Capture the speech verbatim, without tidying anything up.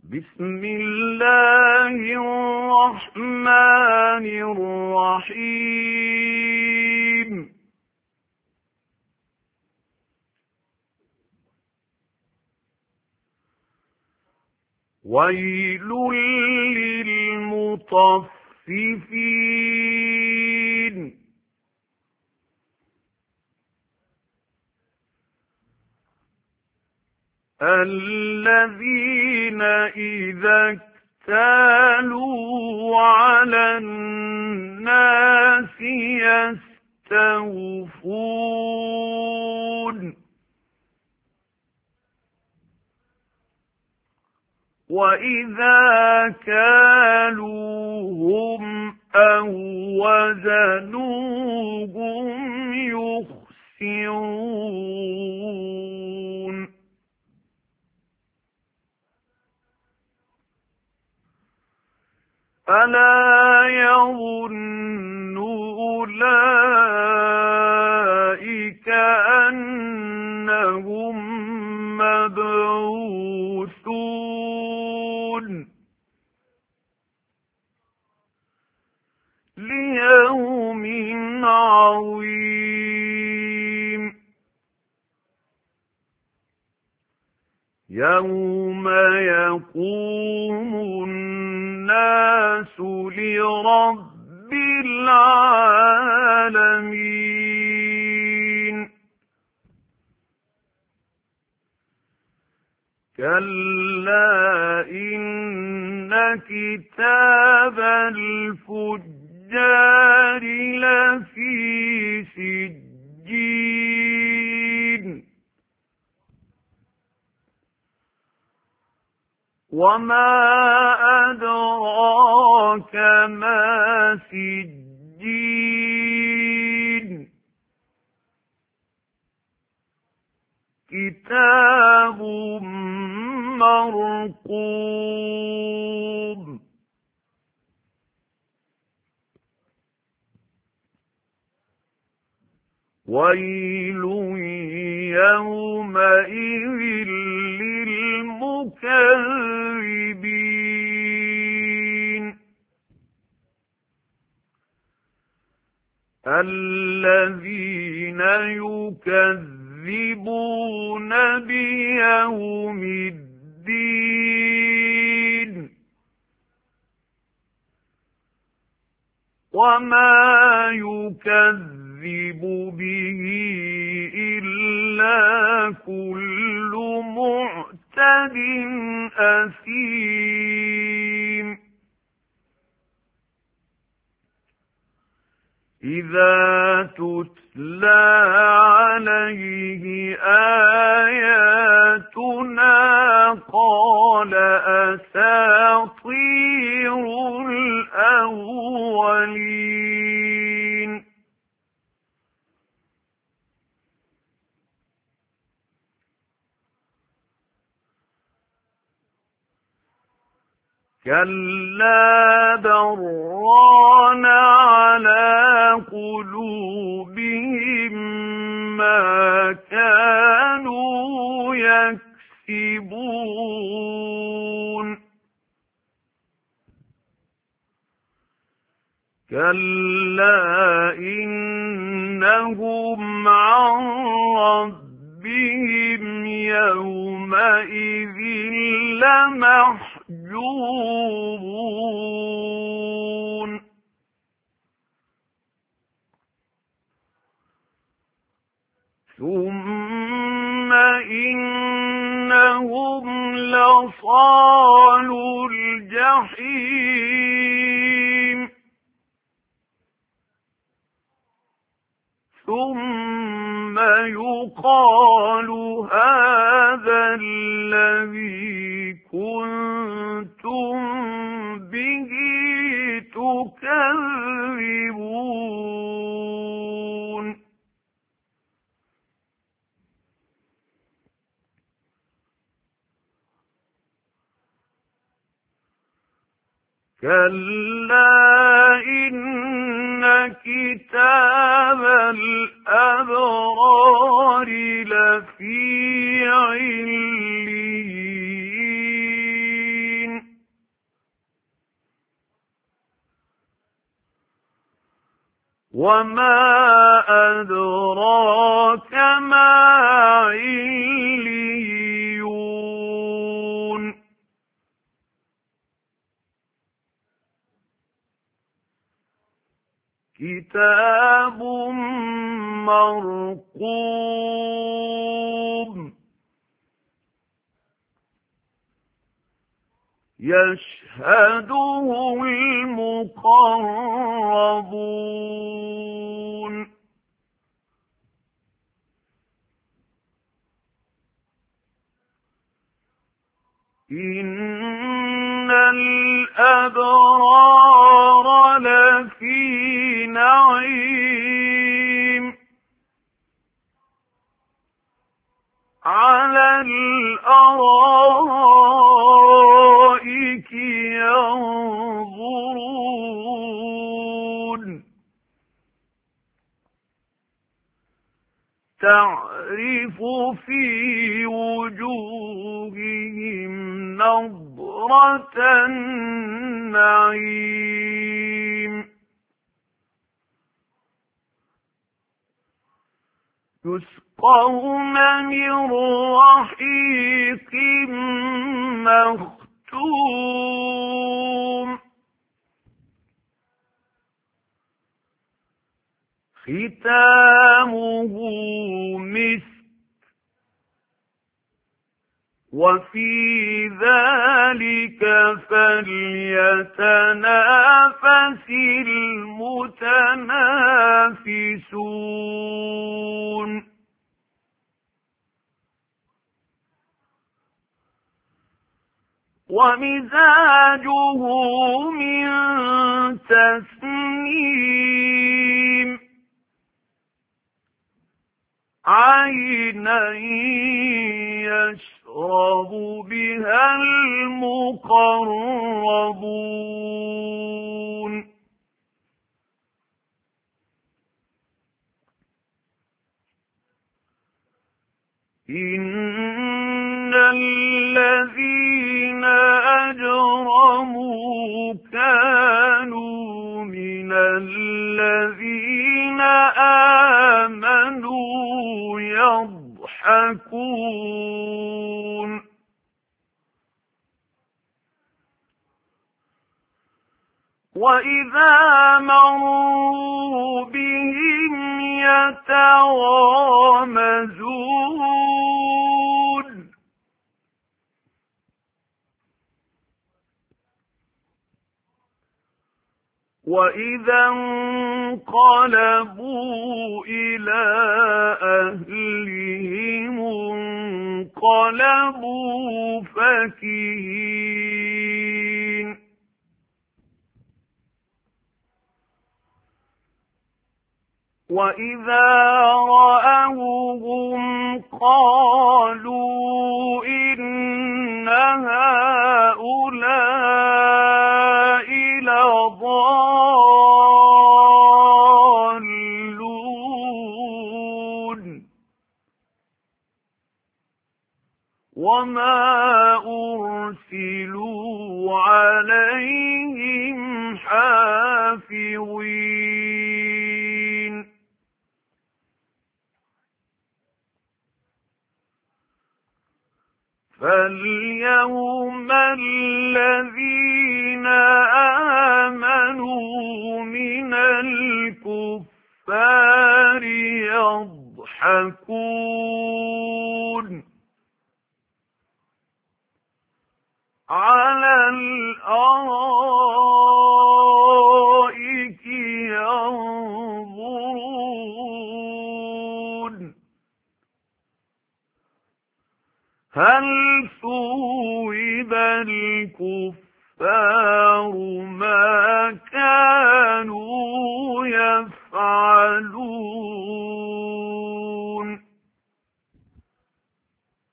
بسم الله الرحمن الرحيم ويل للمطففين الذين إذا اكتالوا على الناس يستوفون وإذا كالوهم أو وزنوهم يخسرون ألا يظن أولئك أنهم مبعوثون ليوم عظيم يوم يقوم الناس لرب العالمين كلا إن كتاب الفجار لفي سجين وما أدراك ما سجين كتاب مرقوم ويل يومئذ للمكذبين الذين يكذبون بيوم الدين وما يكذب به إلا كل معتد أثيم إذا تتلى عليه آياتنا قال أساطير الأولين كلا بران على قلوبهم ما كانوا يكسبون كلا إنهم عن ربهم يومئذ لمحجوبون ثم إنهم لصالو الجحيم ثم يقال هذا الذي كنتم به تكذبون كلا إن كتاب الأبرار لفي عليين وما أدراك ما عليون كتاب مرقوم يشهده المقربون إن الأبرار لفي نعيم على الأرائك ينظرون تعرف في وجوههم نضرة النعيم يسقون من رحيق مختوم ختامه مسك وفي ذلك فليتنافس المتنافسون ومزاجه من تسنيم عينا يشرب بها المقربون إن الذين أجرموا كانوا من الذين آمنوا يضحكون وإذا مروا بهم يتغامزون وإذا انقلبوا إلى أهلهم انقلبوا فكهين وإذا رأوهم قالوا إن هؤلاء لضالون وما أرسلوا عليهم حافظين فاليوم الذين آمنوا من الكفار يضحكون على الأرائك ينظرون هل ثوب الكفار ما كانوا يفعلون